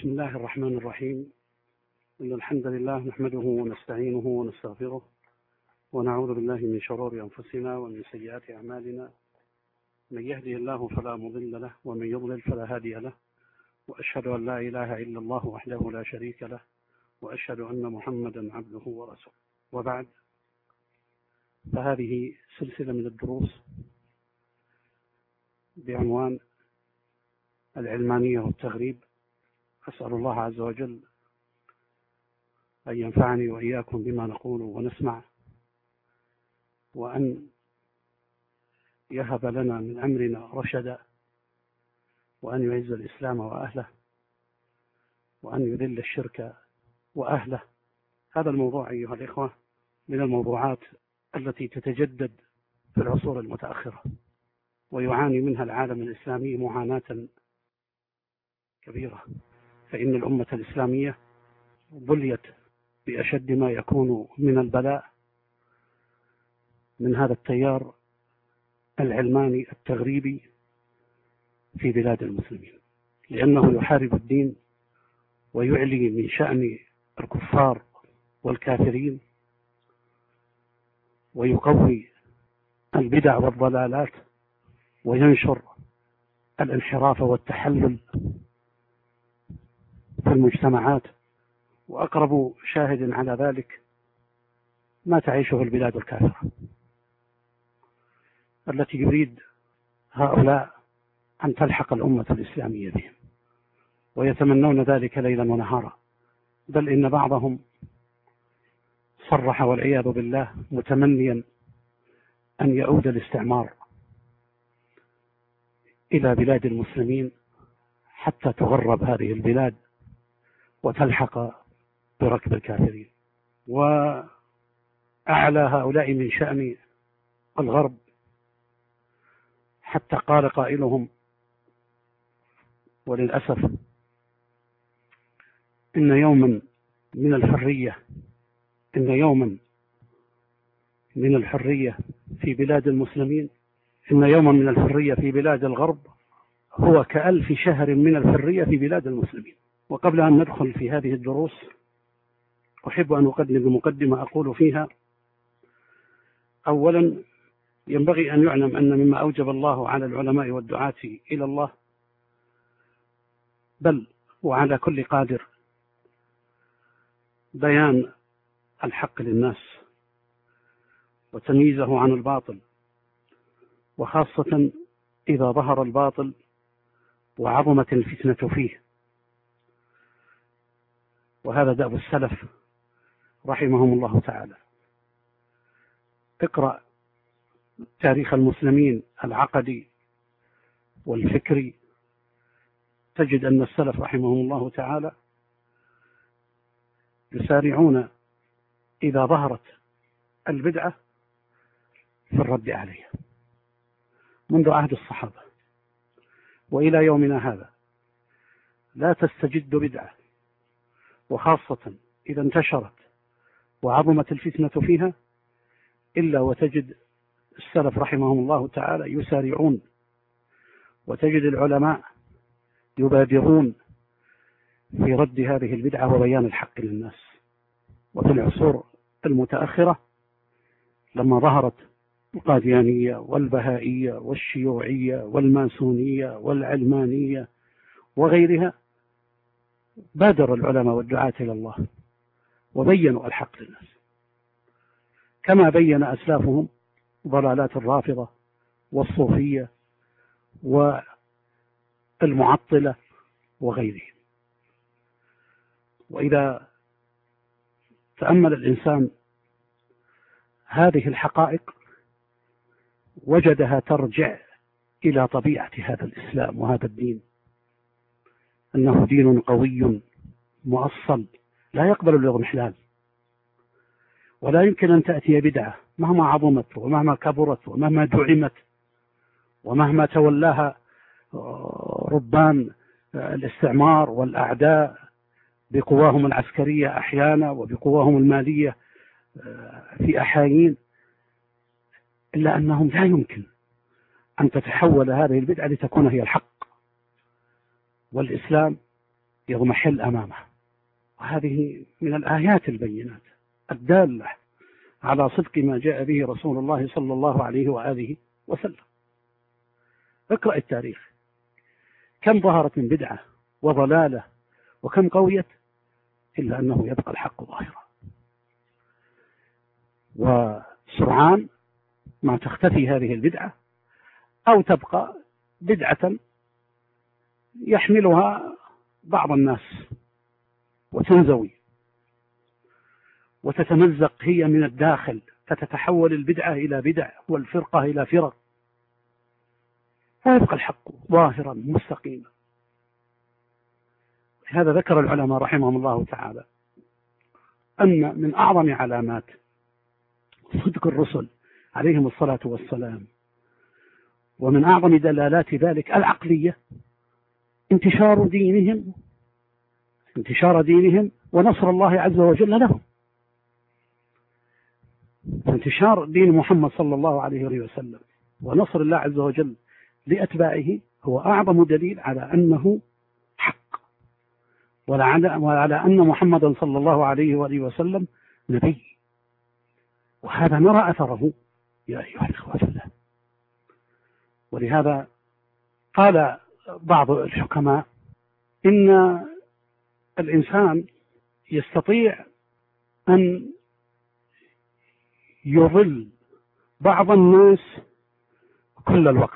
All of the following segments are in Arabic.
بسم الله الرحمن الرحيم. إن الحمد لله نحمده ونستعينه ونستغفره ونعوذ بالله من شرور أنفسنا ومن سيئات أعمالنا. من يهده الله فلا مضل له ومن يضلل فلا هادي له، وأشهد أن لا إله إلا الله وحده لا شريك له، وأشهد أن محمدا عبده ورسوله. وبعد، فهذه سلسلة من الدروس بعنوان العلمانية والتغريب. أسأل الله عز وجل أن ينفعني وإياكم بما نقول ونسمع، وأن يهب لنا من أمرنا رشدا، وأن يعز الإسلام وأهله، وأن يذل الشرك وأهله. هذا الموضوع أيها الإخوة من الموضوعات التي تتجدد في العصور المتأخرة، ويعاني منها العالم الإسلامي معاناة كبيرة، فإن الأمة الإسلامية بليت بأشد ما يكون من البلاء من هذا التيار العلماني التغريبي في بلاد المسلمين، لأنه يحارب الدين ويعلي من شأن الكفار والكافرين، ويقوي البدع والضلالات، وينشر الانحراف والتحلل في المجتمعات. وأقرب شاهد على ذلك ما تعيشه البلاد الكافرة التي يريد هؤلاء أن تلحق الأمة الإسلامية بهم، ويتمنون ذلك ليلا ونهارا، بل إن بعضهم صرح والعياذ بالله متمنيا أن يعود الاستعمار إلى بلاد المسلمين حتى تغرب هذه البلاد وتلحق بركب الكافرين. وأعلى هؤلاء من شأن الغرب حتى قال قائلهم وللأسف إن يوما من الحرية في بلاد المسلمين، إن يوما من الحرية في بلاد الغرب هو كألف شهر من الحرية في بلاد المسلمين. وقبل أن ندخل في هذه الدروس أحب أن أقدم بمقدمة أقول فيها: أولا، ينبغي أن يعلم أن مما أوجب الله على العلماء والدعاة إلى الله، بل وعلى كل قادر، بيان الحق للناس وتمييزه عن الباطل، وخاصة إذا ظهر الباطل وعظمت الفتنة فيه. وهذا دأب السلف رحمهم الله تعالى. اقرأ تاريخ المسلمين العقدي والفكري، تجد أن السلف رحمهم الله تعالى يسارعون إذا ظهرت البدعة في الرد عليها، منذ عهد الصحابة وإلى يومنا هذا. لا تستجد بدعة، وخاصة إذا انتشرت وعظمت الفتنة فيها، إلا وتجد السلف رحمهم الله تعالى يسارعون، وتجد العلماء يبادرون في رد هذه البدعة وبيان الحق للناس. وفي العصور المتأخرة لما ظهرت القاديانية والبهائية والشيوعية والماسونية والعلمانية وغيرها، بادر العلماء والدعاة إلى الله وبينوا الحق للناس، كما بين أسلافهم ضلالات الرافضة والصوفية والمعطلة وغيرهم. وإذا تأمل الإنسان هذه الحقائق وجدها ترجع إلى طبيعة هذا الإسلام وهذا الدين، أنه دين قوي مؤصل لا يقبل الاضمحلال، ولا يمكن أن تأتي بدعة مهما عظمت ومهما كبرت ومهما دعمت ومهما تولاها ربان الاستعمار والأعداء بقواهم العسكرية أحيانا وبقواهم المالية في أحايين، إلا أنهم لا يمكن أن تتحول هذه البدعة لتكون هي الحق. والإسلام يضمحل أمامه. وهذه من الآيات البينات الدالة على صدق ما جاء به رسول الله صلى الله عليه وآله وسلم. اقرأ التاريخ، كم ظهرت من بدعة وضلالة وكم قويت، إلا أنه يبقى الحق ظاهرا. وسرعان ما تختفي هذه البدعة أو تبقى بدعة يحملها بعض الناس وتنزوي وتتمزق هي من الداخل، فتتحول البدعة إلى بدع والفرقة إلى فرق، فيبقى الحق ظاهرا مستقيما. هذا ذكر العلماء رحمهم الله تعالى أن من أعظم علامات صدق الرسل عليهم الصلاة والسلام ومن أعظم دلالات ذلك العقلية انتشار دينهم ونصر الله عز وجل لهم. فانتشار دين محمد صلى الله عليه وسلم ونصر الله عز وجل لأتباعه هو أعظم دليل على أنه حق، وعلى أن محمدا صلى الله عليه وسلم نبي. وهذا نرى أثره يا أيها الإخوة في الله. ولهذا قال بعض الحكماء إن الإنسان يستطيع أن يضل بعض الناس كل الوقت،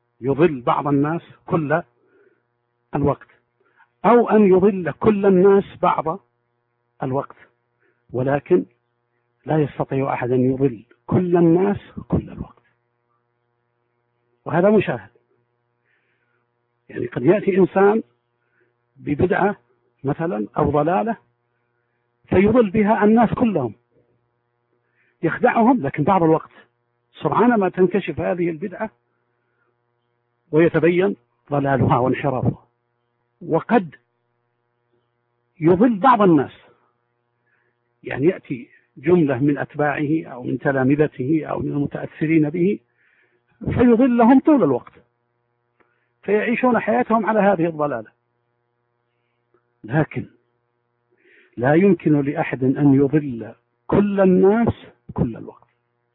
أو أن يضل كل الناس بعض الوقت، ولكن لا يستطيع أحد أن يضل كل الناس كل الوقت. وهذا مشاهد، يعني قد يأتي إنسان ببدعة مثلا أو ضلالة فيضل بها الناس كلهم، يخدعهم، لكن بعض الوقت سرعان ما تنكشف هذه البدعة ويتبين ضلالها وانحرافها. وقد يضل بعض الناس، يعني يأتي جملة من أتباعه أو من تلامذته أو من المتأثرين به فيضلهم طول الوقت، فيعيشون حياتهم على هذه الضلالة. لكن لا يمكن لأحد أن يضل كل الناس كل الوقت.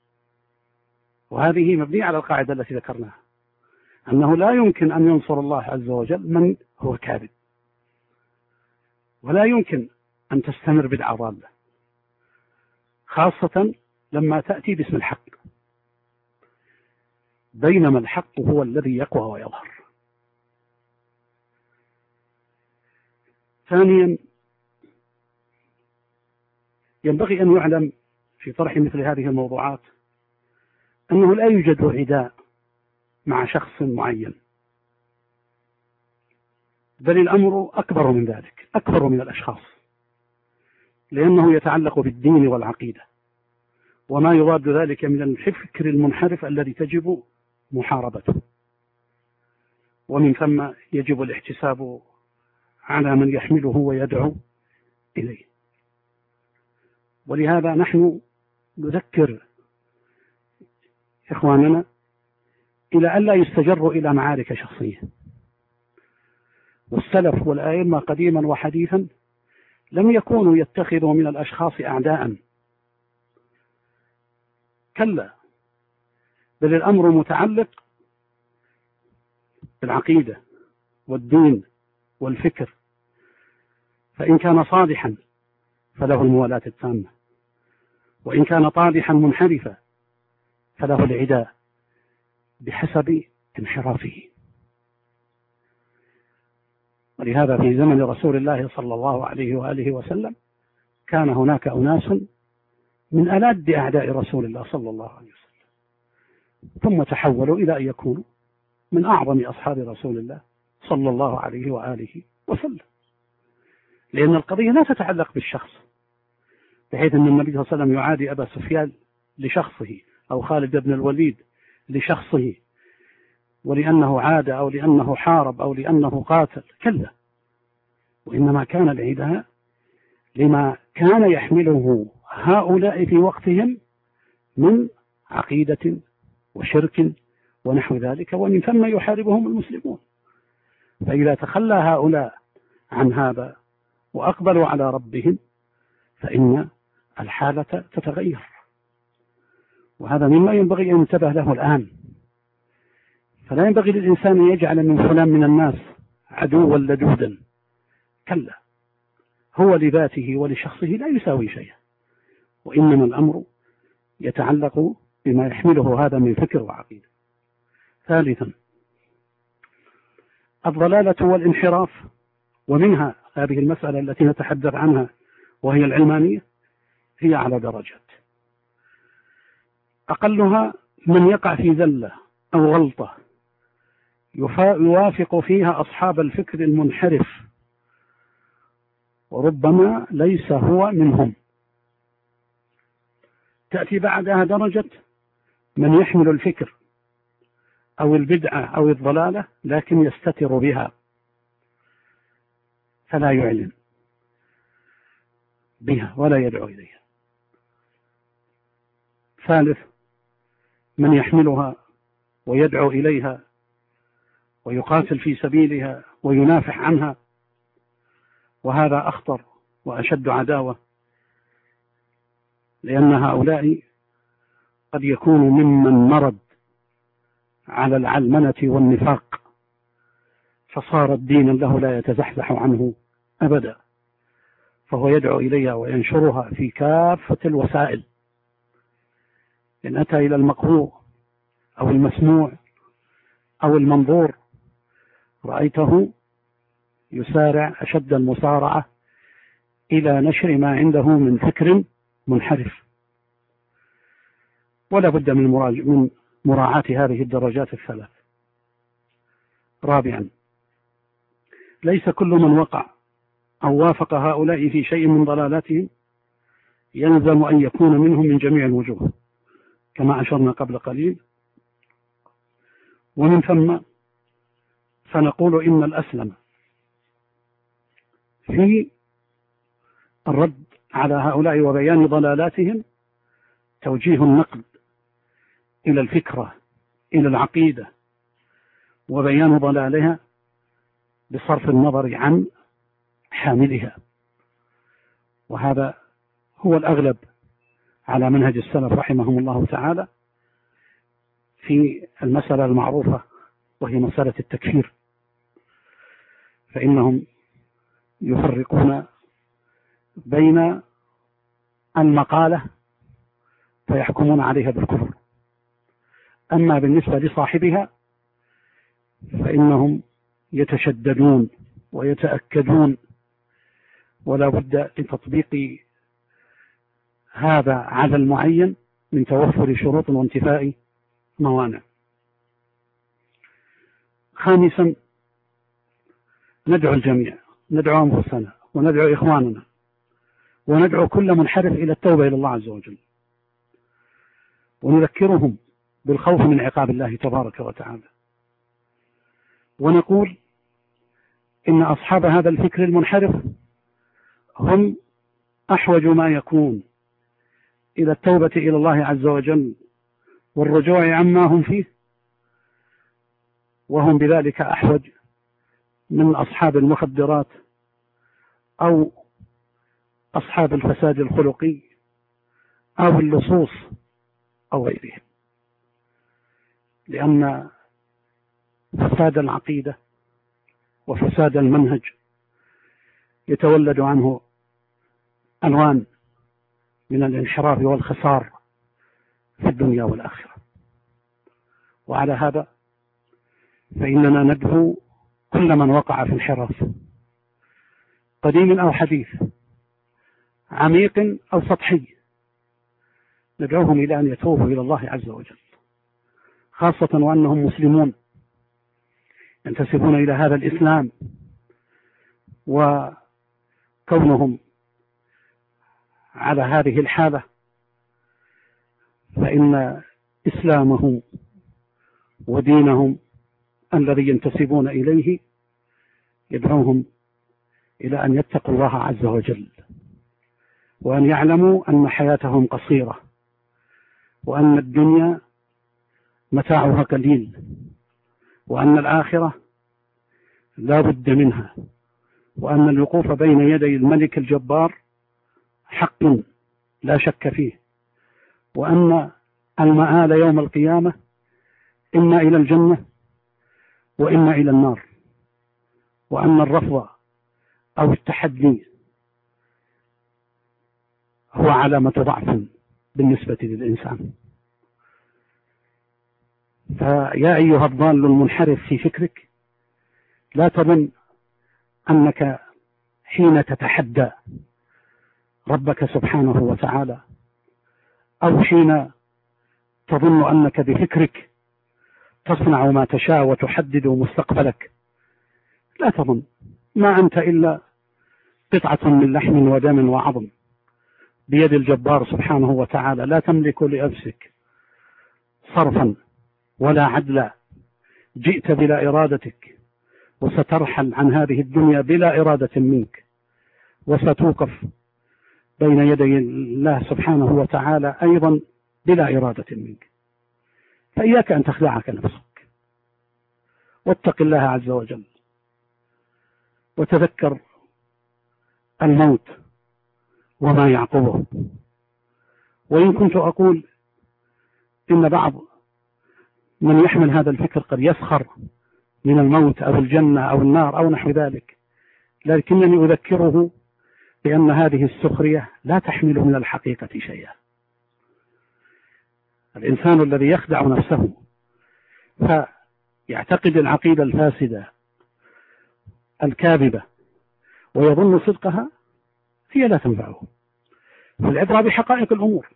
وهذه مبنية على القاعدة التي ذكرناها، أنه لا يمكن أن ينصر الله عز وجل من هو كاذب، ولا يمكن أن تستمر بدعة ضالة، خاصة لما تأتي باسم الحق، بينما الحق هو الذي يقوى ويظهر. ثانيا، ينبغي أن يعلم في طرح مثل هذه الموضوعات أنه لا يوجد عداء مع شخص معين، بل الأمر أكبر من ذلك، أكبر من الأشخاص، لأنه يتعلق بالدين والعقيدة وما يضاد ذلك من الفكر المنحرف الذي تجب محاربته، ومن ثم يجب الاحتساب على من يحمله ويدعو إليه. ولهذا نحن نذكر إخواننا إلى ألا يستجروا إلى معارك شخصية. والسلف والآئمة قديما وحديثا لم يكونوا يتخذوا من الأشخاص أعداء، كلا، بل الأمر متعلق بالعقيدة والدين والفكر، فإن كان صالحا فله الموالاة التامة، وإن كان طالحا منحرفا فله العداء بحسب انحرافه. ولهذا في زمن رسول الله صلى الله عليه وآله وسلم كان هناك أناس من ألد أعداء رسول الله صلى الله عليه وسلم، ثم تحولوا إلى أن يكونوا من أعظم أصحاب رسول الله صلى الله عليه وآله وسلم، لأن القضية لا تتعلق بالشخص، بحيث أن النبي صلى الله عليه وسلم يعادي أبا سفيان لشخصه، أو خالد بن الوليد لشخصه، ولأنه عاد أو لأنه حارب أو لأنه قاتل، كلا، وإنما كان العداء لما كان يحمله هؤلاء في وقتهم من عقيدة وشرك ونحو ذلك، ومن ثم يحاربهم المسلمون. فإذا تخلى هؤلاء عن هذا وأقبلوا على ربهم فإن الحالة تتغير، وهذا مما ينبغي أن ينتبه له الآن. فلا ينبغي للإنسان أن يجعل من فلان من الناس عدوا لدودا، كلا، هو لذاته ولشخصه لا يساوي شيئا، وإنما الأمر يتعلق بما يحمله هذا من فكر وعقيدة. ثالثا، الضلالة والانحراف، ومنها هذه المسألة التي نتحدث عنها وهي العلمانية، هي على درجات. أقلها من يقع في زلة أو غلطة يوافق فيها أصحاب الفكر المنحرف، وربما ليس هو منهم. تأتي بعدها درجة من يحمل الفكر أو البدعة أو الضلالة لكن يستتر بها فلا يعلن بها ولا يدعو إليها. ثالث، من يحملها ويدعو إليها ويقاتل في سبيلها وينافح عنها، وهذا أخطر وأشد عداوة، لأن هؤلاء قد يكون ممن مرض على العلمنة والنفاق، فصار الدين له لا يتزحزح عنه أبدا، فهو يدعو إليها وينشرها في كافة الوسائل. إن أتى إلى المقروء أو المسموع أو المنظور رأيته يسارع أشد المسارعة إلى نشر ما عنده من فكر منحرف. ولا بد من مراعاة هذه الدرجات الثلاث. رابعا، ليس كل من وقع أو وافق هؤلاء في شيء من ضلالاتهم يلزم أن يكون منهم من جميع الوجوه كما أشرنا قبل قليل. ومن ثم فنقول إن الأسلم في الرد على هؤلاء وبيان ضلالاتهم توجيه النقد إلى الفكرة، إلى العقيدة، وبيان ضلالها بصرف النظر عن حاملها، وهذا هو الأغلب على منهج السلف رحمهم الله تعالى في المسألة المعروفة وهي مسألة التكفير، فإنهم يفرقون بين المقالة فيحكمون عليها بالكفر، أما بالنسبة لصاحبها فإنهم يتشددون ويتأكدون، ولا بد لتطبيق هذا على المعين من توفر شروط وانتفاء موانع. خامسا، ندعو الجميع، ندعو أنفسنا وندعو إخواننا وندعو كل منحرف إلى التوبة إلى الله عز وجل، ونذكرهم بالخوف من عقاب الله تبارك وتعالى، ونقول إن أصحاب هذا الفكر المنحرف هم أحوج ما يكون إلى التوبة إلى الله عز وجل والرجوع عما هم فيه، وهم بذلك أحوج من أصحاب المخدرات أو أصحاب الفساد الخلقي أو اللصوص أو غيرهم، لأن فساد العقيدة وفساد المنهج يتولد عنه ألوان من الانحراف والخسار في الدنيا والآخرة. وعلى هذا فإننا ندعو كل من وقع في انحراف قديم أو حديث، عميق أو سطحي، ندعوهم إلى أن يتوبوا إلى الله عز وجل، خاصة وأنهم مسلمون ينتسبون إلى هذا الإسلام، وكونهم على هذه الحالة فإن إسلامهم ودينهم الذي ينتسبون إليه يدعوهم إلى أن يتقوا الله عز وجل، وأن يعلموا أن حياتهم قصيرة، وأن الدنيا متاعها قليل، وأن الآخرة لا بد منها، وأن الوقوف بين يدي الملك الجبار حق لا شك فيه، وأن المآل يوم القيامة إما إلى الجنة وإما إلى النار، وأن الرفض أو التحدي هو علامة ضعف بالنسبة للإنسان. فيا أيها الضال المنحرف في فكرك، لا تظن أنك حين تتحدى ربك سبحانه وتعالى، أو حين تظن أنك بفكرك تصنع ما تشاء وتحدد مستقبلك، لا تظن، ما أنت إلا قطعة من لحم ودم وعظم بيد الجبار سبحانه وتعالى، لا تملك لنفسك صرفا ولا عدلا. جئت بلا إرادتك، وسترحل عن هذه الدنيا بلا إرادة منك، وستوقف بين يدي الله سبحانه وتعالى أيضا بلا إرادة منك. فإياك أن تخدعك نفسك، واتق الله عز وجل، وتذكر الموت وما يعقبه. وإن كنت أقول إن بعض من يحمل هذا الفكر قد يسخر من الموت أو الجنة أو النار أو نحو ذلك، لكنني أذكره بأن هذه السخرية لا تحمل من الحقيقة شيئا. الإنسان الذي يخدع نفسه فيعتقد العقيدة الفاسدة الكاذبة ويظن صدقها، هي لا تنفعه. فالعبرة بحقائق الأمور،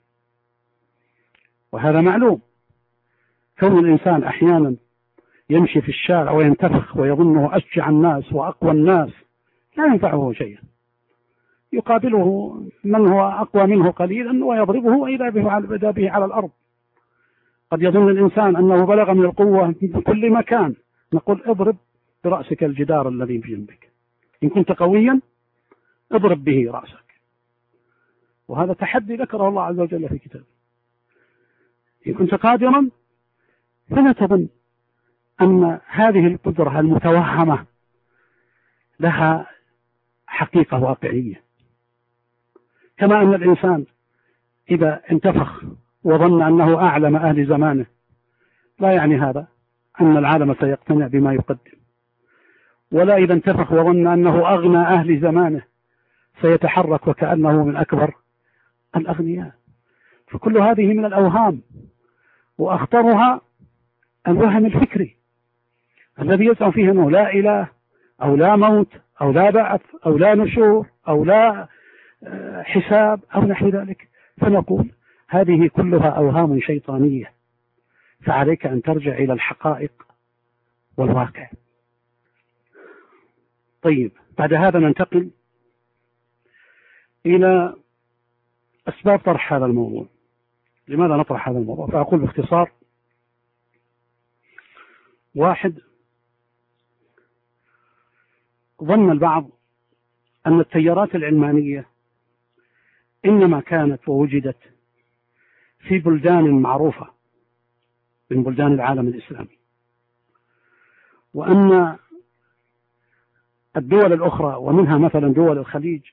وهذا معلوم. كون الإنسان أحيانا يمشي في الشارع وينتفخ ويظنه أشجع الناس وأقوى الناس، لا ينفعه شيئا. يقابله من هو أقوى منه قليلا ويضربه وإذا به على الأرض. قد يظن الإنسان أنه بلغ من القوة في كل مكان، نقول اضرب برأسك الجدار الذي بجنبك، إن كنت قويا اضرب به رأسك. وهذا تحدي ذكره الله عز وجل في كتابه. إن كنت قادرا فلا تظن أن هذه القدرة المتوهمة لها حقيقة واقعية. كما أن الإنسان إذا انتفخ وظن أنه أعلم أهل زمانه، لا يعني هذا أن العالم سيقتنع بما يقدم، ولا إذا انتفخ وظن أنه أغنى أهل زمانه سيتحرك وكأنه من أكبر الأغنياء. فكل هذه من الأوهام، وأخطرها الوهم الفكري الذي يزعم فيه أنه لا إله أو لا موت أو لا بعث أو لا نشور أو لا حساب أو نحو ذلك. فنقول هذه كلها أوهام شيطانية، فعليك أن ترجع إلى الحقائق والواقع. طيب، بعد هذا ننتقل إلى أسباب طرح هذا الموضوع. لماذا نطرح هذا الموضوع؟ فأقول باختصار: واحد، ظن البعض أن التيارات العلمانية إنما كانت ووجدت في بلدان معروفة من بلدان العالم الإسلامي، وأن الدول الأخرى ومنها مثلا دول الخليج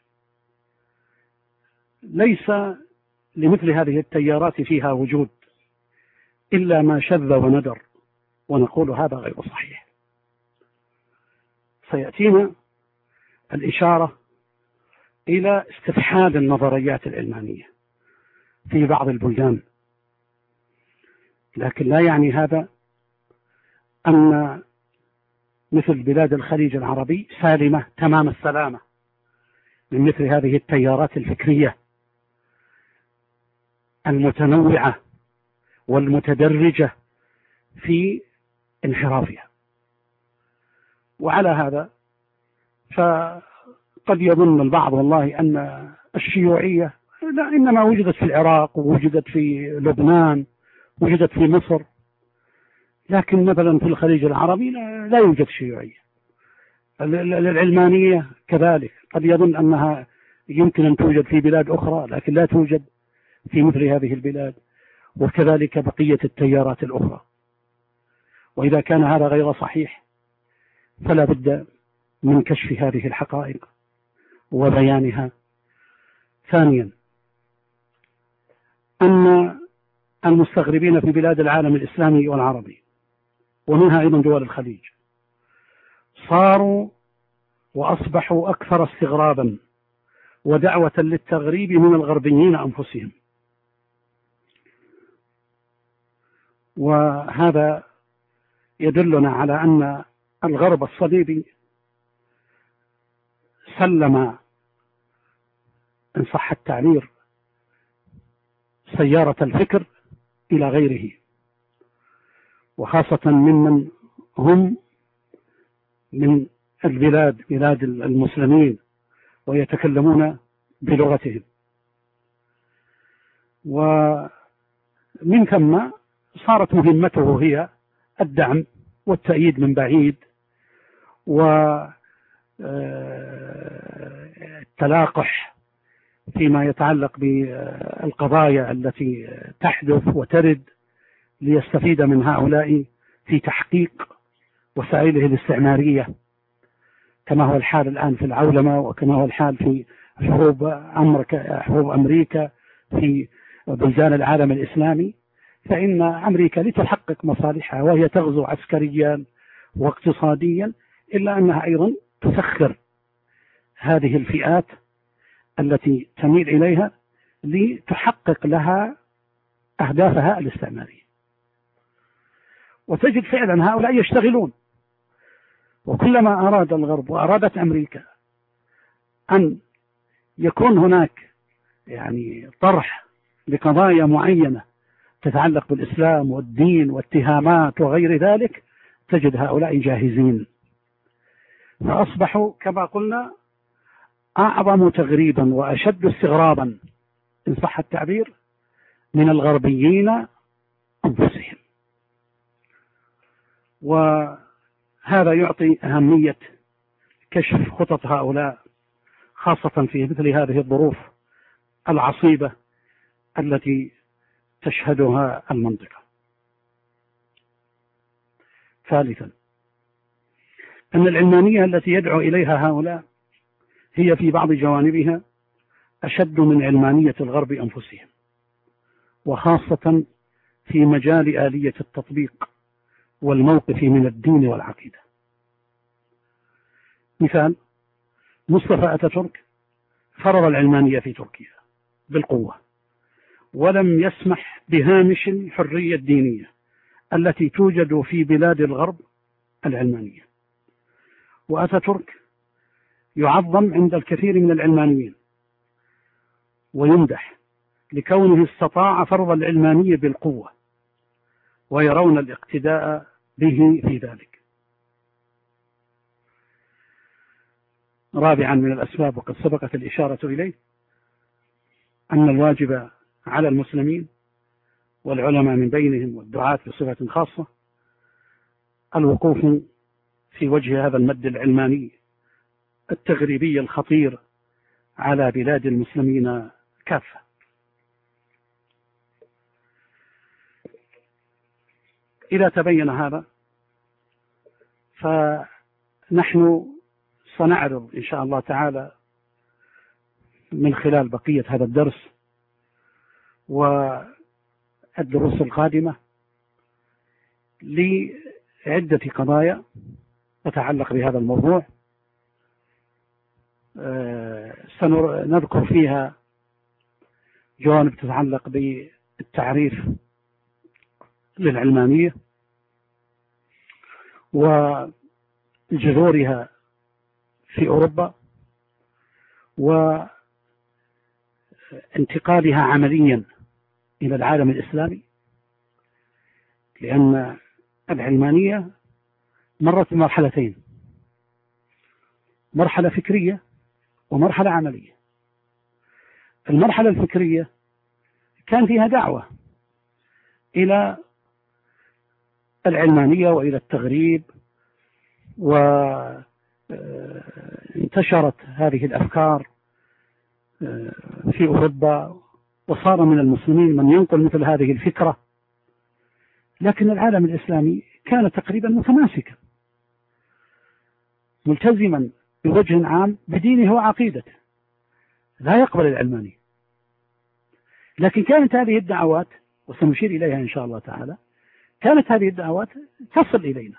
ليس لمثل هذه التيارات فيها وجود إلا ما شذ وندر، ونقول هذا غير صحيح. سيأتينا الإشارة إلى استفحال النظريات العلمانية في بعض البلدان، لكن لا يعني هذا أن مثل بلاد الخليج العربي سالمة تمام السلامة من مثل هذه التيارات الفكرية المتنوعة والمتدرجة في انحرافها. وعلى هذا فقد يظن البعض والله أن الشيوعية لا، إنما وجدت في العراق ووجدت في لبنان ووجدت في مصر، لكن مثلا في الخليج العربي لا يوجد شيوعية. العلمانية كذلك قد يظن أنها يمكن أن توجد في بلاد أخرى، لكن لا توجد في مثل هذه البلاد، وكذلك بقية التيارات الأخرى. وإذا كان هذا غير صحيح فلا بد من كشف هذه الحقائق وبيانها. ثانيا، أن المستغربين في بلاد العالم الإسلامي والعربي ومنها أيضا دول الخليج صاروا وأصبحوا أكثر استغرابا ودعوة للتغريب من الغربيين أنفسهم، وهذا يدلنا على أن الغرب الصليبي سلم إن صح التعبير سيارة الفكر إلى غيره، وخاصة ممن هم من بلاد المسلمين ويتكلمون بلغتهم، ومن ثم صارت مهمته هي الدعم والتأييد من بعيد والتلاقح فيما يتعلق بالقضايا التي تحدث وترد ليستفيد من هؤلاء في تحقيق وسائله الاستعمارية، كما هو الحال الآن في العولمة وكما هو الحال في حروب أمريكا في بلدان العالم الإسلامي. فإن أمريكا لتحقق مصالحها وهي تغزو عسكريا واقتصاديا، إلا أنها أيضا تسخر هذه الفئات التي تميل إليها لتحقق لها أهدافها الاستعمارية. وتجد فعلا هؤلاء يشتغلون، وكلما أراد الغرب وأرادت أمريكا أن يكون هناك طرح لقضايا معينة تتعلق بالإسلام والدين واتهامات وغير ذلك، تجد هؤلاء جاهزين، فأصبحوا كما قلنا أعظم تغريبا وأشد استغرابا إن صح التعبير من الغربيين أنفسهم. وهذا يعطي أهمية كشف خطط هؤلاء، خاصة في مثل هذه الظروف العصيبة التي تشهدها المنطقة. ثالثا، أن العلمانية التي يدعو إليها هؤلاء هي في بعض جوانبها أشد من علمانية الغرب أنفسهم، وخاصة في مجال آلية التطبيق والموقف من الدين والعقيدة. مثال: مصطفى أتاتورك فرض العلمانية في تركيا بالقوة، ولم يسمح بهامش الحرية الدينية التي توجد في بلاد الغرب العلمانية. وأتاتورك يعظم عند الكثير من العلمانيين ويمدح لكونه استطاع فرض العلمانية بالقوة، ويرون الاقتداء به في ذلك. رابعا من الأسباب، وقد سبقت الإشارة إليه، أن الواجب على المسلمين والعلماء من بينهم والدعاة بصفة خاصة الوقوف في وجه هذا المد العلماني التغريبي الخطير على بلاد المسلمين كافة. إذا تبين هذا فنحن سنعرض إن شاء الله تعالى من خلال بقية هذا الدرس والدروس القادمة لعدة قضايا تتعلق بهذا الموضوع، سنذكر فيها جوانب تتعلق بالتعريف للعلمانية وجذورها في أوروبا وانتقالها عمليا إلى العالم الإسلامي، لأن العلمانية مرت بمرحلتين: مرحلة فكرية ومرحلة عملية. المرحلة الفكرية كان فيها دعوة إلى العلمانية وإلى التغريب، وانتشرت هذه الأفكار في أوروبا، وصار من المسلمين من ينقل مثل هذه الفكرة. لكن العالم الإسلامي كان تقريبا ملتزما بوجه عام بدينه وعقيدته، لا يقبل العلمانية. لكن كانت هذه الدعوات، وسنشير إليها إن شاء الله تعالى، كانت هذه الدعوات تصل إلينا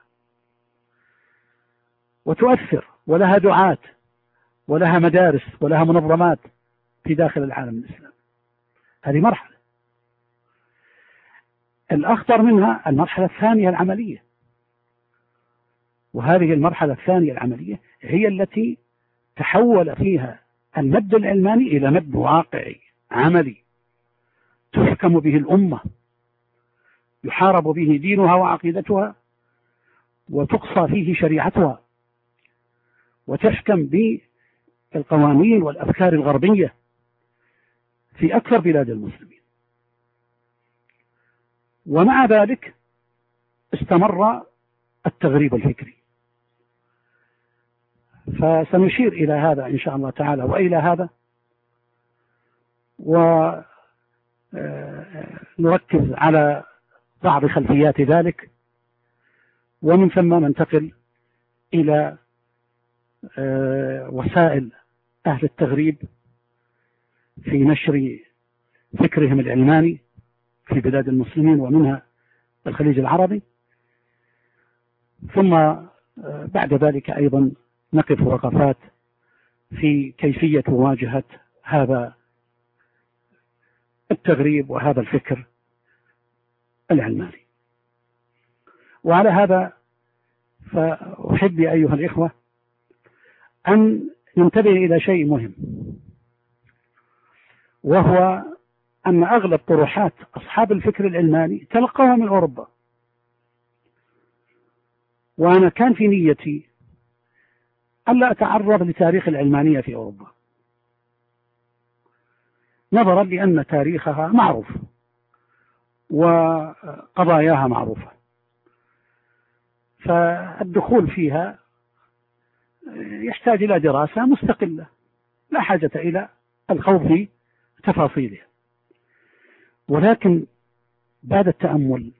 وتؤثر، ولها دعاة ولها مدارس ولها منظمات في داخل العالم الإسلامي. هذه مرحلة. الأخطر منها المرحلة الثانية العملية، وهذه المرحلة الثانية العملية هي التي تحول فيها المد العلماني إلى مد واقعي عملي تحكم به الأمة، يحارب به دينها وعقيدتها، وتقصى فيه شريعتها، وتحكم بالقوانين والأفكار الغربية في أكثر بلاد المسلمين. ومع ذلك استمر التغريب الفكري. فسنشير إلى هذا إن شاء الله تعالى وإلى هذا، ونركز على بعض خلفيات ذلك، ومن ثم ننتقل إلى وسائل أهل التغريب في نشر فكرهم العلماني في بلاد المسلمين ومنها الخليج العربي. ثم بعد ذلك أيضا نقف وقفات في كيفية مواجهة هذا التغريب وهذا الفكر العلماني. وعلى هذا فأحب أيها الإخوة أن ننتبه إلى شيء مهم، وهو أن أغلب طروحات أصحاب الفكر العلماني تلقوها من أوروبا. وأنا كان في نيتي ألا أتعرض لتاريخ العلمانية في أوروبا، نظرا لأن تاريخها معروف وقضاياها معروفة، فالدخول فيها يحتاج إلى دراسة مستقلة، لا حاجة إلى الخوض في تفاصيلها. ولكن بعد التأمل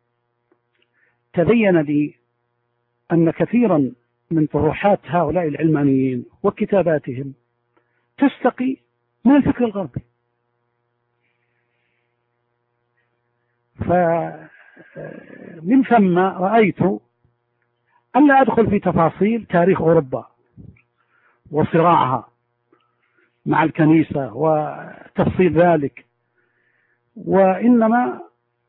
تبين لي أن كثيرا من طروحات هؤلاء العلمانيين وكتاباتهم تستقي من الفكر الغربي. فمن ثم رأيت ألا أدخل في تفاصيل تاريخ أوروبا وصراعها مع الكنيسة وتفصيل ذلك، وإنما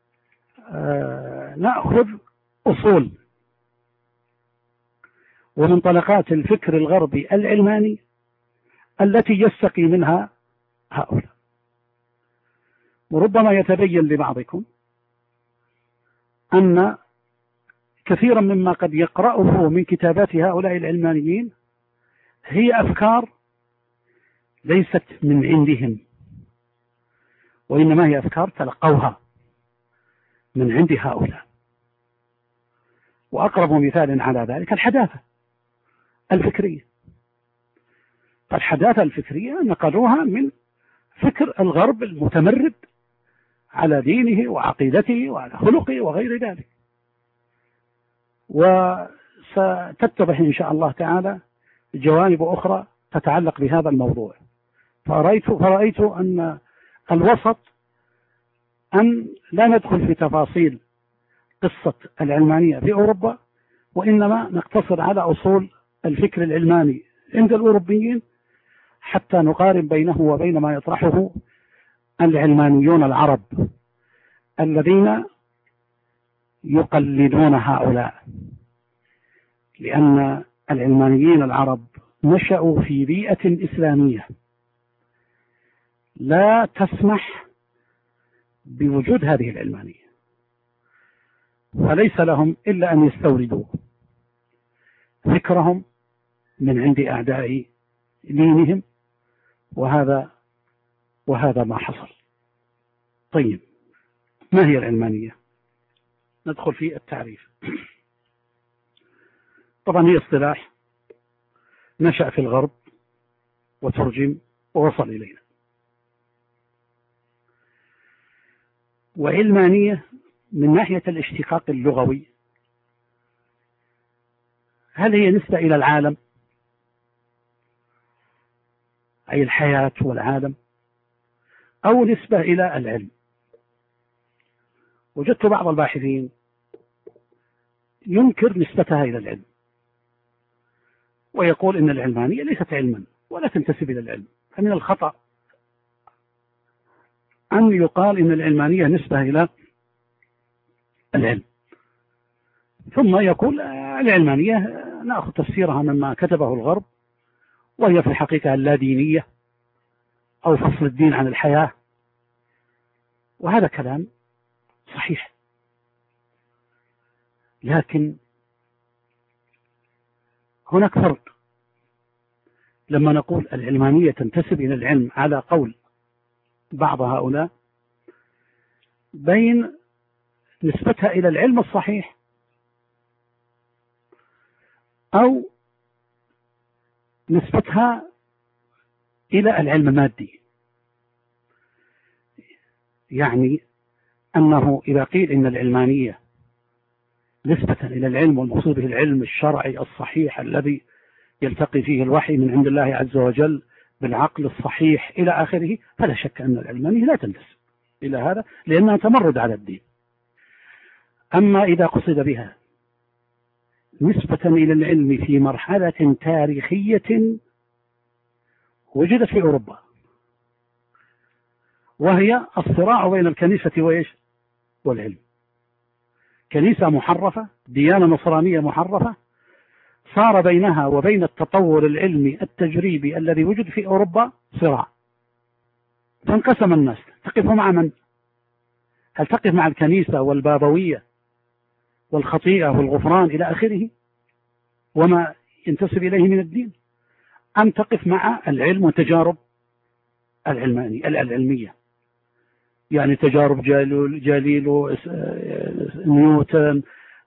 نأخذ أصول ومنطلقات الفكر الغربي العلماني التي يستقي منها هؤلاء. وربما يتبين لبعضكم أن كثيرا مما قد يقرأه من كتابات هؤلاء العلمانيين هي أفكار ليست من عندهم، وإنما هي أفكار تلقوها من عند هؤلاء. وأقرب مثال على ذلك الحداثة الفكرية. فالحداثة الفكرية نقلوها من فكر الغرب المتمرد على دينه وعقيدته وعلى خلقه وغير ذلك. وستتضح إن شاء الله تعالى جوانب أخرى تتعلق بهذا الموضوع. فرأيت أن الوسط أن لا ندخل في تفاصيل قصة العلمانية في أوروبا، وإنما نقتصر على أصول الفكر العلماني عند الأوروبيين حتى نقارن بينه وبين ما يطرحه العلمانيون العرب الذين يقلدون هؤلاء، لأن العلمانيين العرب نشأوا في بيئة إسلامية لا تسمح بوجود هذه العلمانية، فليس لهم إلا أن يستوردوا فكرهم من عند أعداء دينهم، وهذا ما حصل. طيب، ما هي العلمانية؟ ندخل في التعريف. طبعا هي اصطلاح نشأ في الغرب وترجم ووصل إلينا. وعلمانية من ناحية الاشتقاق اللغوي، هل هي نسبة إلى العالم أي الحياة والعالم، أو نسبة إلى العلم. وجدت بعض الباحثين ينكر نسبتها إلى العلم، ويقول إن العلمانية ليست علما ولا تنتسب إلى العلم. فمن الخطأ أن يقال إن العلمانية نسبة إلى العلم، ثم يقول العلمانية نأخذ تفسيرها مما كتبه الغرب، وهي في الحقيقة اللادينية أو فصل الدين عن الحياة. وهذا كلام صحيح، لكن هناك فرق لما نقول العلمانية تنتسب إلى العلم على قول بعض هؤلاء، بين نسبتها إلى العلم الصحيح أو نسبتها إلى العلم المادي. يعني أنه إذا قيل إن العلمانية نسبة إلى العلم، والمقصود به العلم الشرعي الصحيح الذي يلتقي فيه الوحي من عند الله عز وجل بالعقل الصحيح إلى آخره، فلا شك أن العلمانية لا تنتسب إلى هذا، لأنها تمرد على الدين. أما إذا قصد بها نسبة إلى العلم في مرحلة تاريخية وجدت في أوروبا، وهي الصراع بين الكنيسة والعلم. كنيسة محرفة، ديانة نصرانية محرفة، صار بينها وبين التطور العلمي التجريبي الذي وجد في أوروبا صراع، فانقسم الناس. تقف مع من؟ هل تقف مع الكنيسة والبابوية والخطيئة والغفران إلى آخره وما ينتسب إليه من الدين، أم تقف مع العلم وتجارب العلمية؟ يعني تجارب جاليلو، نيوتن،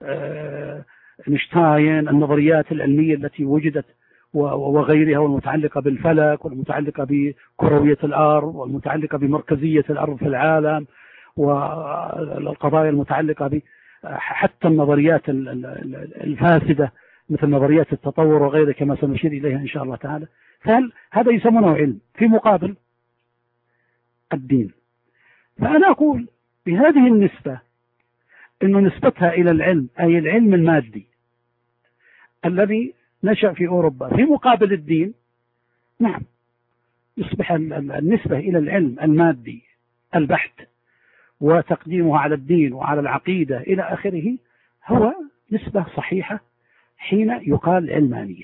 اينشتاين، النظريات العلمية التي وجدت وغيرها، والمتعلقة بالفلك والمتعلقة بكروية الأرض والمتعلقة بمركزية الأرض في العالم، والقضايا المتعلقة حتى النظريات الفاسدة مثل نظريات التطور وغيرها كما سنشير إليها إن شاء الله تعالى. فهل هذا يسمونه علم في مقابل الدين؟ فأنا أقول بهذه النسبة إنه نسبتها إلى العلم، أي العلم المادي الذي نشأ في أوروبا في مقابل الدين، نعم يصبح النسبة إلى العلم المادي البحت وتقديمه على الدين وعلى العقيدة إلى آخره هو نسبة صحيحة حين يقال علمانية.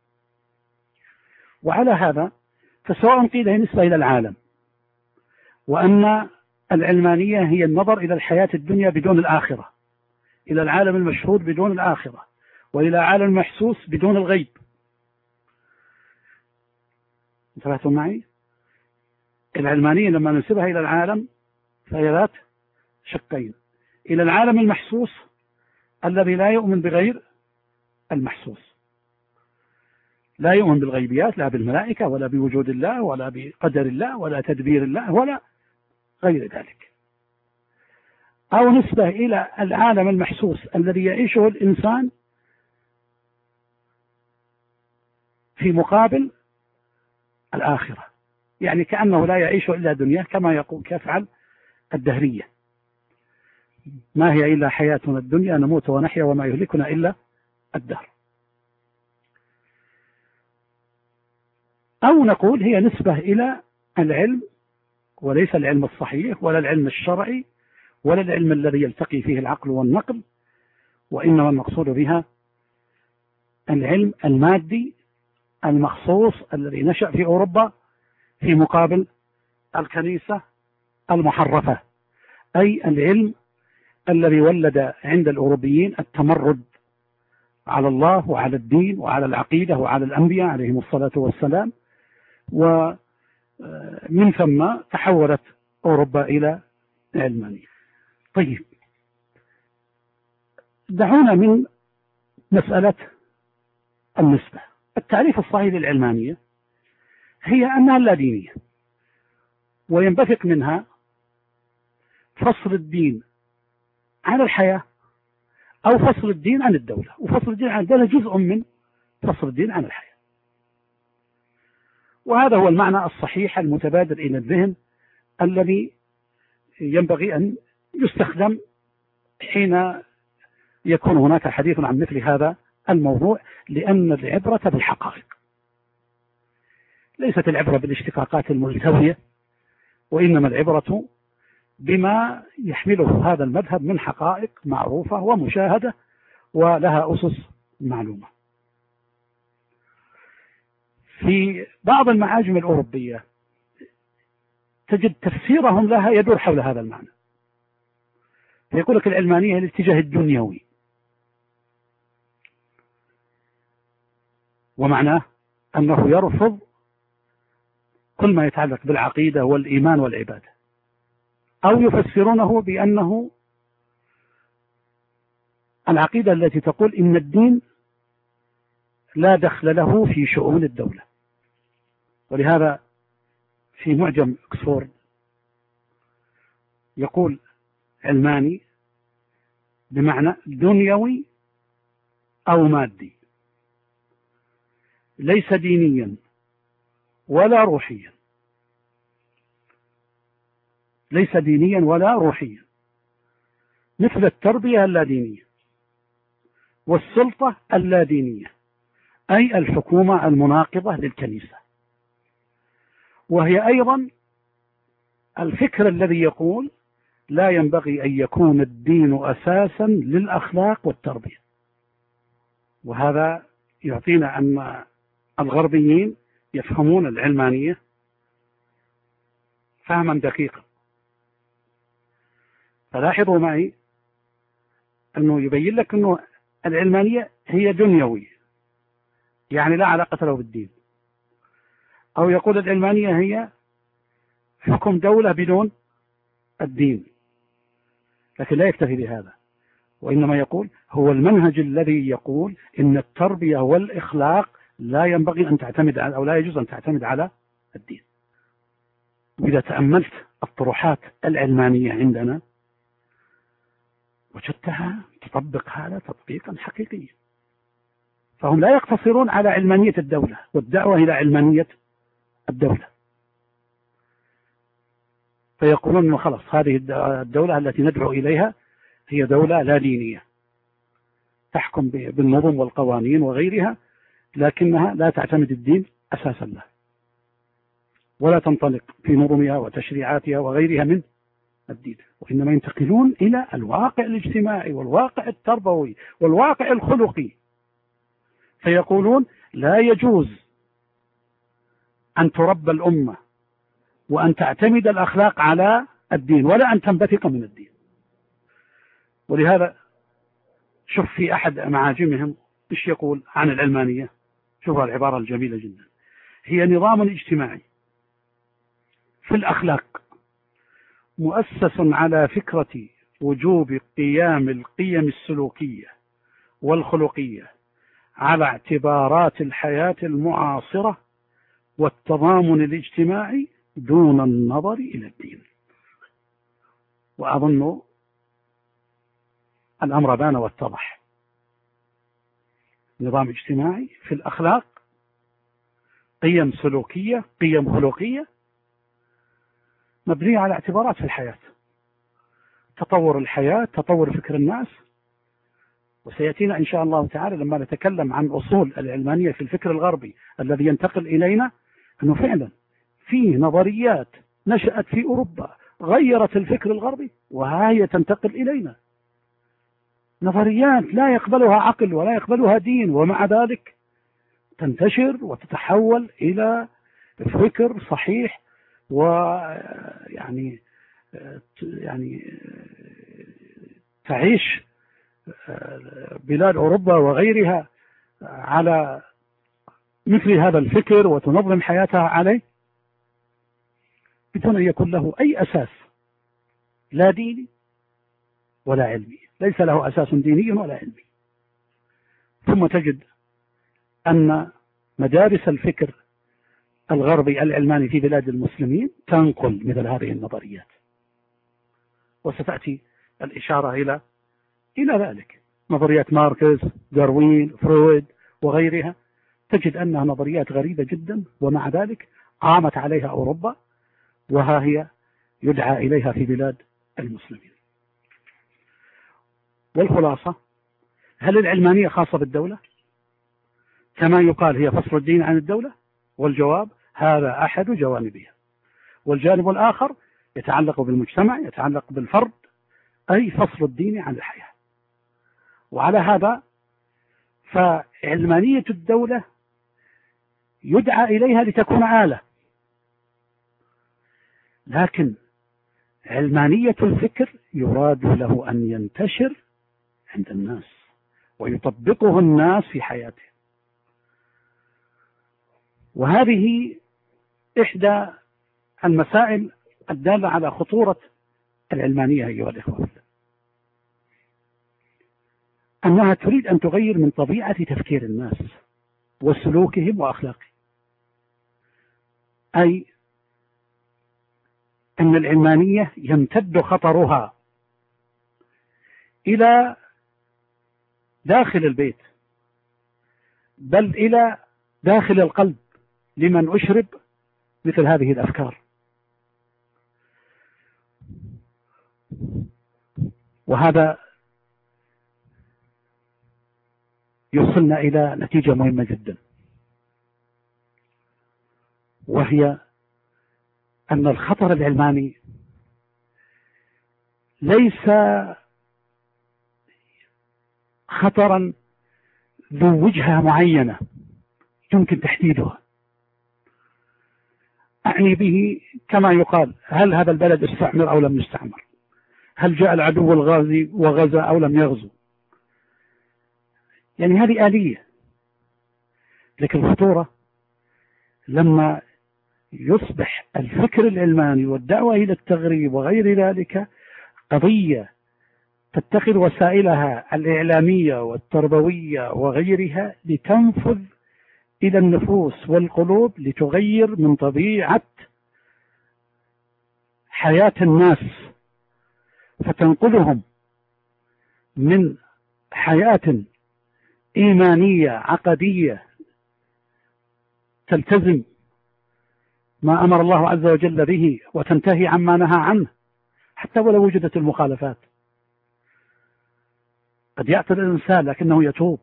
وعلى هذا فسواء قيل هي نسبة إلى العالم، وأن العلمانية هي النظر إلى الحياة الدنيا بدون الآخرة، إلى العالم المشهود بدون الآخرة، وإلى عالم المحسوس بدون الغيب. انتبهتم معي؟ العلمانية لما ننسبها إلى العالم فهي ذات شقين: إلى العالم المحسوس الذي لا يؤمن بغير المحسوس، لا يؤمن بالغيبيات، لا بالملائكة ولا بوجود الله ولا بقدر الله ولا تدبير الله ولا غير ذلك. أو نسبة إلى العالم المحسوس الذي يعيشه الإنسان في مقابل الآخرة، يعني كأنه لا يعيش إلا دنياه، كما يفعل الدهرية: ما هي إلا حياتنا الدنيا نموت ونحيا وما يهلكنا إلا الدهر. أو نقول هي نسبة إلى العلم، وليس العلم الصحيح ولا العلم الشرعي ولا العلم الذي يلتقي فيه العقل والنقل، وإنما المقصود بها العلم المادي المخصوص الذي نشأ في أوروبا في مقابل الكنيسة المحرفة، أي العلم الذي ولد عند الأوروبيين التمرد على الله وعلى الدين وعلى العقيدة وعلى الأنبياء عليهم الصلاة والسلام، ومن ثم تحولت أوروبا إلى علمانية. طيب، دعونا من مسألة النسبة. التعريف الصحيح للعلمانية هي أنها اللادينية، وينبثق منها فصل الدين عن الحياة أو فصل الدين عن الدولة، وفصل الدين عن الدولة جزء من فصل الدين عن الحياة. وهذا هو المعنى الصحيح المتبادر إلى الذهن الذي ينبغي أن يستخدم حين يكون هناك حديث عن مثل هذا الموضوع، لأن العبرة بالحقائق، ليست العبرة بالاشتقاقات الملتوية، وإنما العبرة بما يحمله هذا المذهب من حقائق معروفة ومشاهدة ولها أسس معلومة. في بعض المعاجم الأوروبية تجد تفسيرهم لها يدور حول هذا المعنى، فيقول لك العلمانية الاتجاه الدنيوي، ومعناه أنه يرفض كل ما يتعلق بالعقيدة والإيمان والعبادة، أو يفسرونه بأنه العقيدة التي تقول إن الدين لا دخل له في شؤون الدولة. ولهذا في معجم أكسفورد يقول علماني بمعنى دنيوي أو مادي، ليس دينيا ولا روحيا، ليس دينيا ولا روحيا، مثل التربية اللادينية والسلطة اللادينية، أي الحكومة المناقضة للكنيسة. وهي أيضا الفكر الذي يقول لا ينبغي أن يكون الدين أساسا للأخلاق والتربية. وهذا يعطينا أن الغربيين يفهمون العلمانية فهما دقيقا. فلاحظوا معي أنه يبين لك أنه العلمانية هي دنيوية، يعني لا علاقة له بالدين، أو يقول العلمانية هي حكم دولة بدون الدين، لكن لا يكتفي بهذا، وإنما يقول هو المنهج الذي يقول إن التربية والإخلاق لا ينبغي أن تعتمد على، أو لا يجوز أن تعتمد على الدين. وإذا تأملت الطروحات العلمانية عندنا وجدتها تطبق هذا تطبيقا حقيقيا، فهم لا يقتصرون على علمانية الدولة والدعوة إلى علمانية الدولة، فيقولون إنه خلاص هذه الدولة التي ندعو إليها هي دولة لا دينية تحكم بالنظم والقوانين وغيرها، لكنها لا تعتمد الدين أساسا له، ولا تنطلق في نظمها وتشريعاتها وغيرها من الدين، وإنما ينتقلون إلى الواقع الاجتماعي والواقع التربوي والواقع الخلقي، فيقولون لا يجوز أن تربى الأمة وأن تعتمد الأخلاق على الدين ولا أن تنبثق من الدين. ولهذا شوف في أحد معاجمهم إيش يقول عن العلمانية، شوف العبارة الجميلة جدا، هي نظام اجتماعي في الأخلاق مؤسس على فكرة وجوب قيام القيم السلوكية والخلقية على اعتبارات الحياة المعاصرة والتضامن الاجتماعي دون النظر إلى الدين. وأظن الأمر بان واتضح، نظام اجتماعي في الأخلاق، قيم سلوكية، قيم خلقية مبنية على اعتبارات في الحياة، تطور الحياة، تطور فكر الناس. وسيأتينا إن شاء الله تعالى لما نتكلم عن أصول العلمانية في الفكر الغربي الذي ينتقل إلينا، أنه فعلا فيه نظريات نشأت في أوروبا غيرت الفكر الغربي وهي تنتقل إلينا، نظريات لا يقبلها عقل ولا يقبلها دين، ومع ذلك تنتشر وتتحول إلى فكر صحيح، ويعني تعيش بلاد أوروبا وغيرها على مثل هذا الفكر وتنظم حياتها عليه بدون أن يكون له أي أساس لا ديني ولا علمي، ليس له أساس ديني ولا علمي. ثم تجد أن مدارس الفكر الغربي العلماني في بلاد المسلمين تنقل مثل هذه النظريات، وستأتي الإشارة إلى ذلك. نظريات ماركس، داروين، فرويد وغيرها تجد أنها نظريات غريبة جدا، ومع ذلك قامت عليها أوروبا، وها هي يدعى إليها في بلاد المسلمين. والخلاصة، هل العلمانية خاصة بالدولة كما يقال هي فصل الدين عن الدولة؟ والجواب هذا أحد جوانبها. والجانب الآخر يتعلق بالمجتمع، يتعلق بالفرد، أي فصل الدين عن الحياة. وعلى هذا فعلمانية الدولة يدعى إليها لتكون آلة، لكن علمانية الفكر يراد له أن ينتشر عند الناس ويطبقه الناس في حياته. وهذه إحدى المسائل الدالة على خطورة العلمانية أيها الإخوة، أنها تريد أن تغير من طبيعة تفكير الناس وسلوكهم وأخلاقهم، أي أن العلمانية يمتد خطرها إلى داخل البيت، بل إلى داخل القلب لمن أشرب مثل هذه الأفكار. وهذا يوصلنا إلى نتيجة مهمة جدا، وهي أن الخطر العلماني ليس خطرا ذو وجهة معينة يمكن تحديدها. أعني به كما يقال: هل هذا البلد استعمر أو لم يستعمر؟ هل جاء العدو الغازي وغزا أو لم يغزو؟ يعني هذه آلية. لكن الخطورة لما يصبح الفكر العلماني والدعوة إلى التغريب وغير ذلك قضية تتخذ وسائلها الإعلامية والتربوية وغيرها لتنفذ إلى النفوس والقلوب، لتغير من طبيعة حياة الناس، فتنقلهم من حياة إيمانية عقدية تلتزم ما أمر الله عز وجل به وتنتهي عما نهى عنه، حتى ولو وجدت المخالفات. قد يأتي الإنسان لكنه يتوب،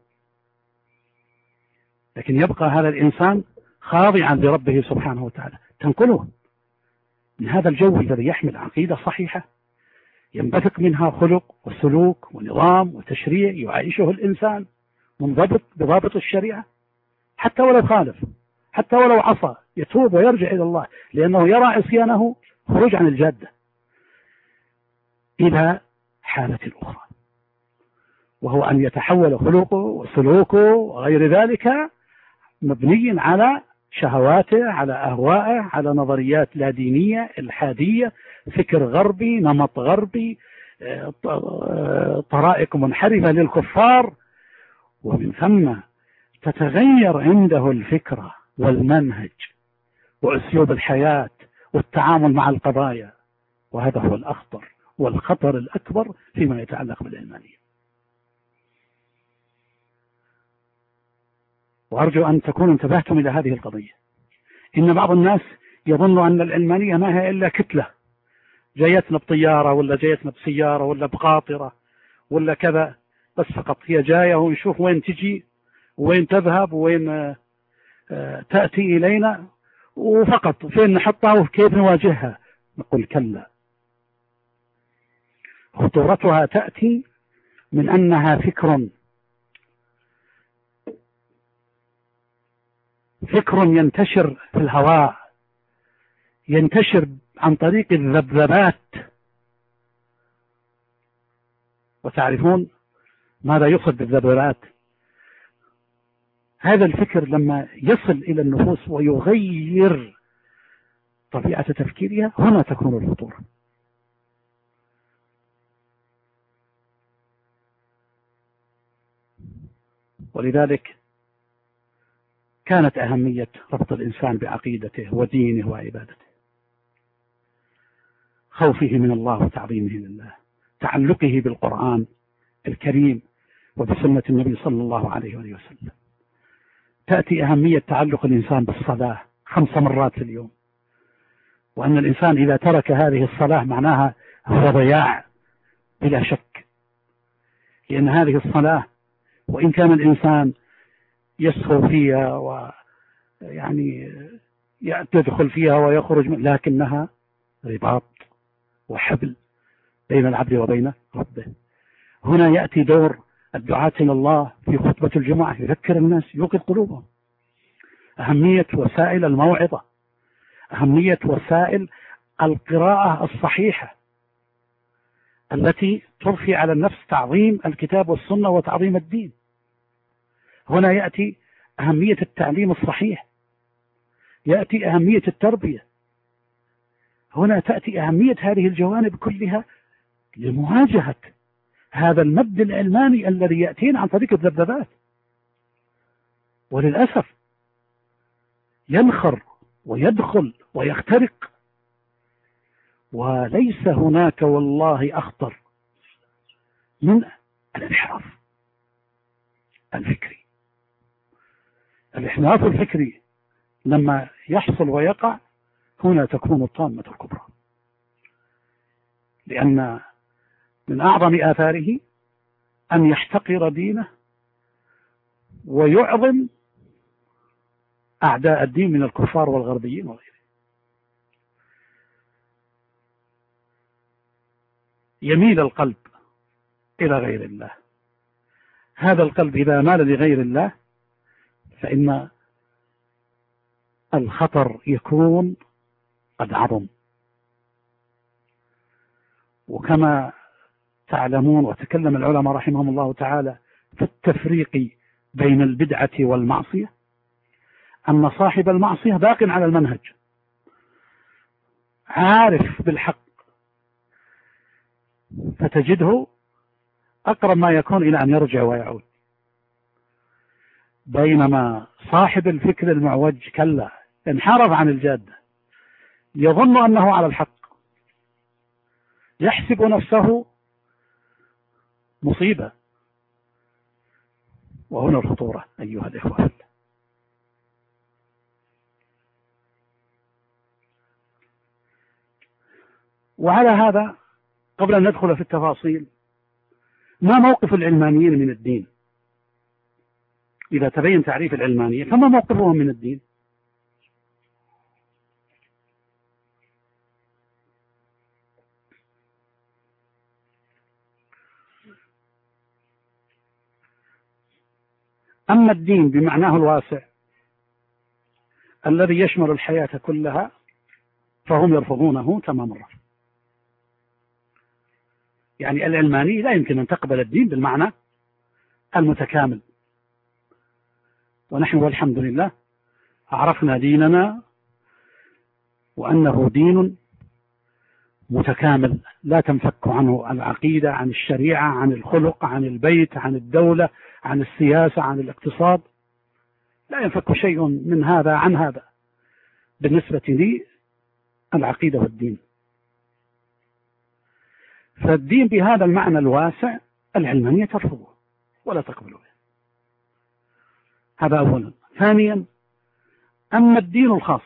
لكن يبقى هذا الإنسان خاضعا لربه سبحانه وتعالى. تنقله من هذا الجو الذي يحمل عقيدة صحيحة ينبثق منها خلق وسلوك ونظام وتشريع يعيشه الإنسان منضبط بضابط الشريعة، حتى ولو خالف، حتى ولو عصى، يتوب ويرجع إلى الله، لأنه يرى عصيانه خروج عن الجادة إلى حالة أخرى، وهو أن يتحول خلقه وسلوكه وغير ذلك مبني على شهواته، على أهوائه، على نظريات لا دينية إلحادية، فكر غربي، نمط غربي، طرائق منحرفة للكفار. ومن ثم تتغير عنده الفكرة والمنهج وأسلوب الحياة والتعامل مع القضايا، وهذا هو الأخطر والخطر الأكبر فيما يتعلق بالعلمانية. وأرجو أن تكونوا انتبهتم إلى هذه القضية. إن بعض الناس يظن أن العلمانية ما هي إلا كتلة جايتنا بطيارة ولا جايتنا بسيارة ولا بقاطرة ولا كذا، بس فقط هي جاية ونشوف وين تجي وين تذهب وين تأتي إلينا وفقط فين نحطها وكيف نواجهها. نقول كلا، خطورتها تأتي من أنها فكر ينتشر في الهواء، ينتشر عن طريق الذبذبات. وتعرفون ماذا يقصد بالذبذبات؟ هذا الفكر لما يصل إلى النفوس ويغير طبيعة تفكيرها، هنا تكون الخطورة. ولذلك كانت أهمية ربط الإنسان بعقيدته ودينه وعبادته، خوفه من الله وتعظيمه لله، تعلقه بالقرآن الكريم وبسنة النبي صلى الله عليه وسلم. تأتي أهمية تعلق الإنسان بالصلاة 5 مرات في اليوم، وأن الإنسان إذا ترك هذه الصلاة معناها هو ضياع بلا شك، لأن هذه الصلاة وإن كان الإنسان يسهو فيها ويعني يدخل فيها ويخرج لكنها رباط وحبل بين العبد وبين ربه. هنا يأتي دور الدعاة إلى الله في خطبة الجمعة، يذكر الناس، يوقظ قلوبهم، أهمية وسائل الموعظة، أهمية وسائل القراءة الصحيحة التي تضفي على النفس تعظيم الكتاب والسنة وتعظيم الدين. هنا يأتي أهمية التعليم الصحيح، يأتي أهمية التربية، هنا تأتي أهمية هذه الجوانب كلها لمواجهة هذا المد العلماني الذي يأتينا عن طريق الذبذبات، وللأسف ينخر ويدخل ويخترق، وليس هناك والله أخطر من الانحراف الفكري. الانحراف الفكري لما يحصل ويقع هنا تكون الطامة الكبرى، لأن من أعظم آثاره أن يحتقر دينه ويعظم أعداء الدين من الكفار والغربيين وغيره. يميل القلب إلى غير الله، هذا القلب إذا مال لغير الله فإن الخطر يكون قد عظم. وكما تعلمون وتكلم العلماء رحمهم الله تعالى في التفريق بين البدعة والمعصية، أن صاحب المعصية باق على المنهج عارف بالحق، فتجده أقرب ما يكون إلى أن يرجع ويعود، بينما صاحب الفكر المعوج كلا، انحرف عن الجادة، يظن أنه على الحق، يحسب نفسه مصيبة. وهنا الخطورة أيها الإخوة. وعلى هذا قبل أن ندخل في التفاصيل، ما موقف العلمانيين من الدين؟ إذا تبين تعريف العلمانية فما موقفهم من الدين؟ أما الدين بمعناه الواسع الذي يشمل الحياة كلها فهم يرفضونه تمام الرفض. يعني العلماني لا يمكن أن تقبل الدين بالمعنى المتكامل، ونحن والحمد لله عرفنا ديننا وأنه دين متكامل لا تنفك عنه العقيدة، عن الشريعة، عن الخلق، عن البيت، عن الدولة، عن السياسة، عن الاقتصاد، لا ينفك شيء من هذا عن هذا بالنسبة لي العقيدة والدين. فالدين بهذا المعنى الواسع العلمانية ترفضه ولا تقبله. هذا أولا. ثانيا، أما الدين الخاص،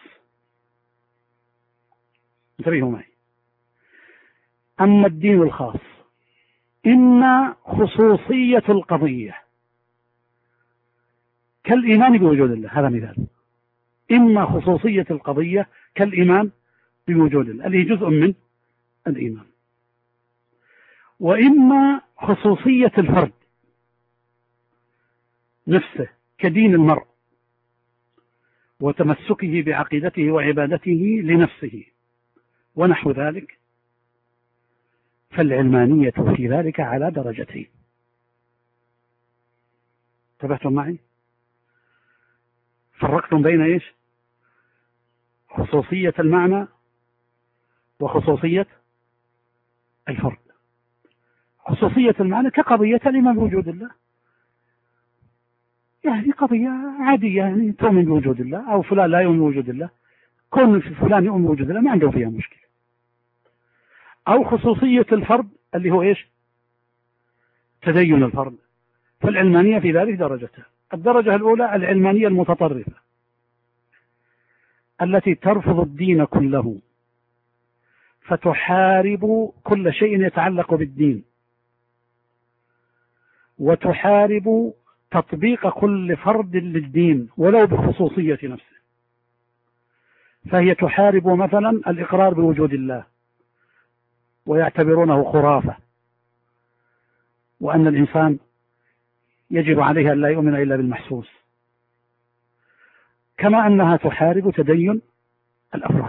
انتبهوا معي، أما الدين الخاص إن خصوصية القضية كالإيمان بوجود الله، هذا مثال، إما خصوصية القضية كالإيمان بوجود الله اللي جزء من الإيمان، وإما خصوصية الفرد نفسه كدين المرء وتمسكه بعقيدته وعبادته لنفسه ونحو ذلك. فالعلمانية في ذلك على درجتين. انتبهتم معي؟ فرقتم بين إيش؟ خصوصية المعنى وخصوصية الفرد. خصوصية المعنى كقضية الإيمان بوجود الله، يعني قضية عادية، يعني تؤمن بوجود الله أو فلان لا يؤمن بوجود الله، كون فلان يؤمن بوجود الله ما عنده فيها مشكلة. أو خصوصية الفرد اللي هو إيش؟ تدين الفرد. فالعلمانية في ذلك درجتها، الدرجة الأولى العلمانية المتطرفة التي ترفض الدين كله، فتحارب كل شيء يتعلق بالدين، وتحارب تطبيق كل فرد للدين ولو بخصوصية نفسه. فهي تحارب مثلا الإقرار بوجود الله، ويعتبرونه خرافة، وأن الإنسان يجب عليه أن لا يؤمن إلا بالمحسوس، كما أنها تحارب تدين الأفراد.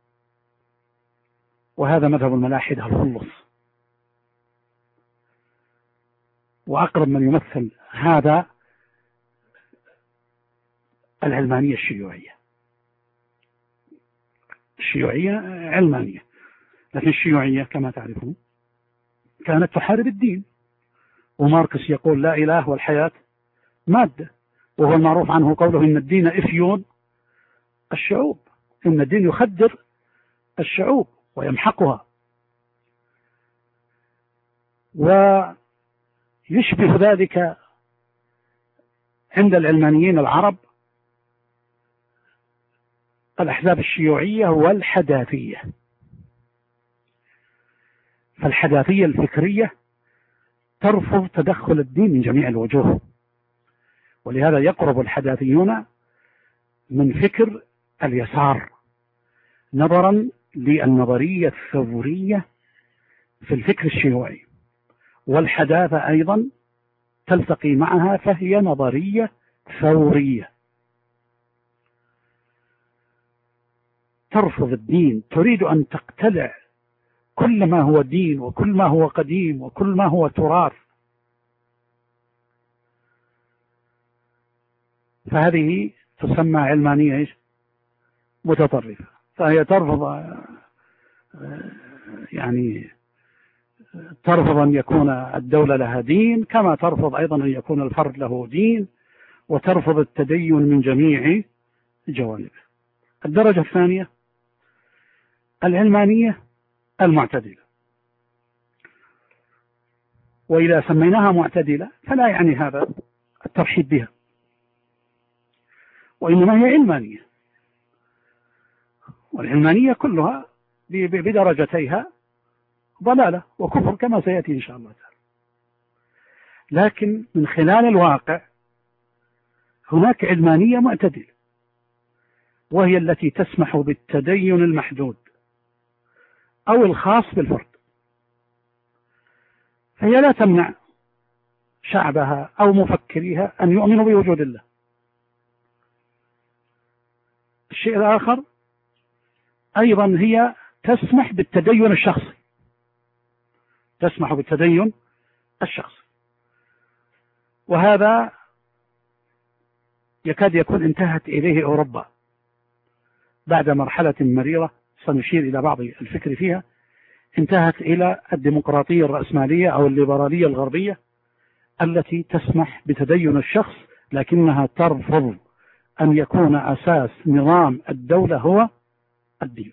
وهذا مذهب الملاحدة الخلص. وأقرب من يمثل هذا العلمانية الشيوعية. الشيوعية علمانية، لكن الشيوعية كما تعرفون كانت تحارب الدين. وماركس يقول لا إله والحياة مادة، وهو المعروف عنه قوله إن الدين إفيون الشعوب، إن الدين يخدر الشعوب ويمحقها. ويشبه ذلك عند العلمانيين العرب الأحزاب الشيوعية والحداثية. فالحداثية الفكرية ترفض تدخل الدين من جميع الوجوه، ولهذا يقرب الحداثيون من فكر اليسار نظرا للنظرية الثورية في الفكر الشيوعي، والحداثة أيضا تلتقي معها فهي نظرية ثورية ترفض الدين، تريد أن تقتلع كل ما هو دين وكل ما هو قديم وكل ما هو تراث. فهذه تسمى علمانية متطرفة. فهي ترفض ترفض أن يكون الدولة لها دين، كما ترفض أيضا أن يكون الفرد له دين، وترفض التدين من جميع جوانبه. الدرجة الثانية العلمانية المعتدلة. وإذا سميناها معتدلة فلا يعني هذا الترحيب بها، وإنما هي علمانية. والعلمانية كلها بدرجتيها ضلالة وكفر كما سيأتي إن شاء الله تعالى. لكن من خلال الواقع هناك علمانية معتدلة، وهي التي تسمح بالتدين المحدود أو الخاص بالفرد، فهي لا تمنع شعبها أو مفكريها أن يؤمنوا بوجود الله. الشيء الآخر أيضا هي تسمح بالتدين الشخصي، تسمح بالتدين الشخصي، وهذا يكاد يكون انتهت إليه أوروبا بعد مرحلة مريرة سنشير إلى بعض الفكر فيها. انتهت إلى الديمقراطية الرأسمالية أو الليبرالية الغربية التي تسمح بتدين الشخص، لكنها ترفض أن يكون أساس نظام الدولة هو الدين.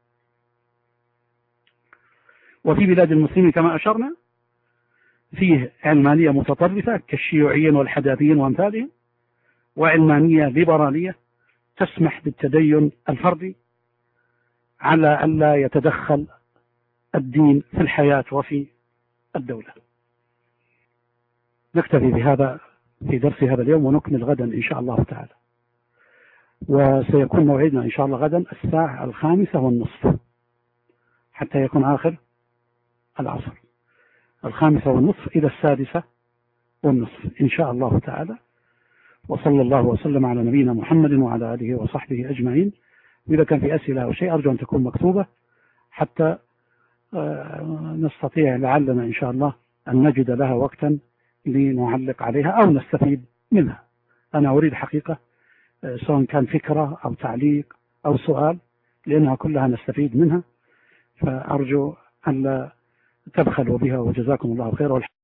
وفي بلاد المسلمين كما أشرنا فيه علمانية متطرفة كالشيوعيين والحداثيين وأمثالهم، وعلمانية ليبرالية تسمح بالتدين الفردي على أن لا يتدخل الدين في الحياة وفي الدولة. نكتفي بهذا في درس هذا اليوم، ونكمل غدا إن شاء الله تعالى. وسيكون موعدنا إن شاء الله غدا 5:30 حتى يكون آخر العصر، 5:30 إلى 6:30 إن شاء الله تعالى. وصلى الله وسلم على نبينا محمد وعلى آله وصحبه أجمعين. وإذا كان في أسئلة أو شيء أرجو أن تكون مكتوبة حتى نستطيع لعلنا إن شاء الله أن نجد لها وقتا لنعلق عليها أو نستفيد منها. أنا أريد حقيقة سواء كان فكرة أو تعليق أو سؤال، لأنها كلها نستفيد منها، فأرجو أن لا تبخلوا بها، وجزاكم الله خيرا.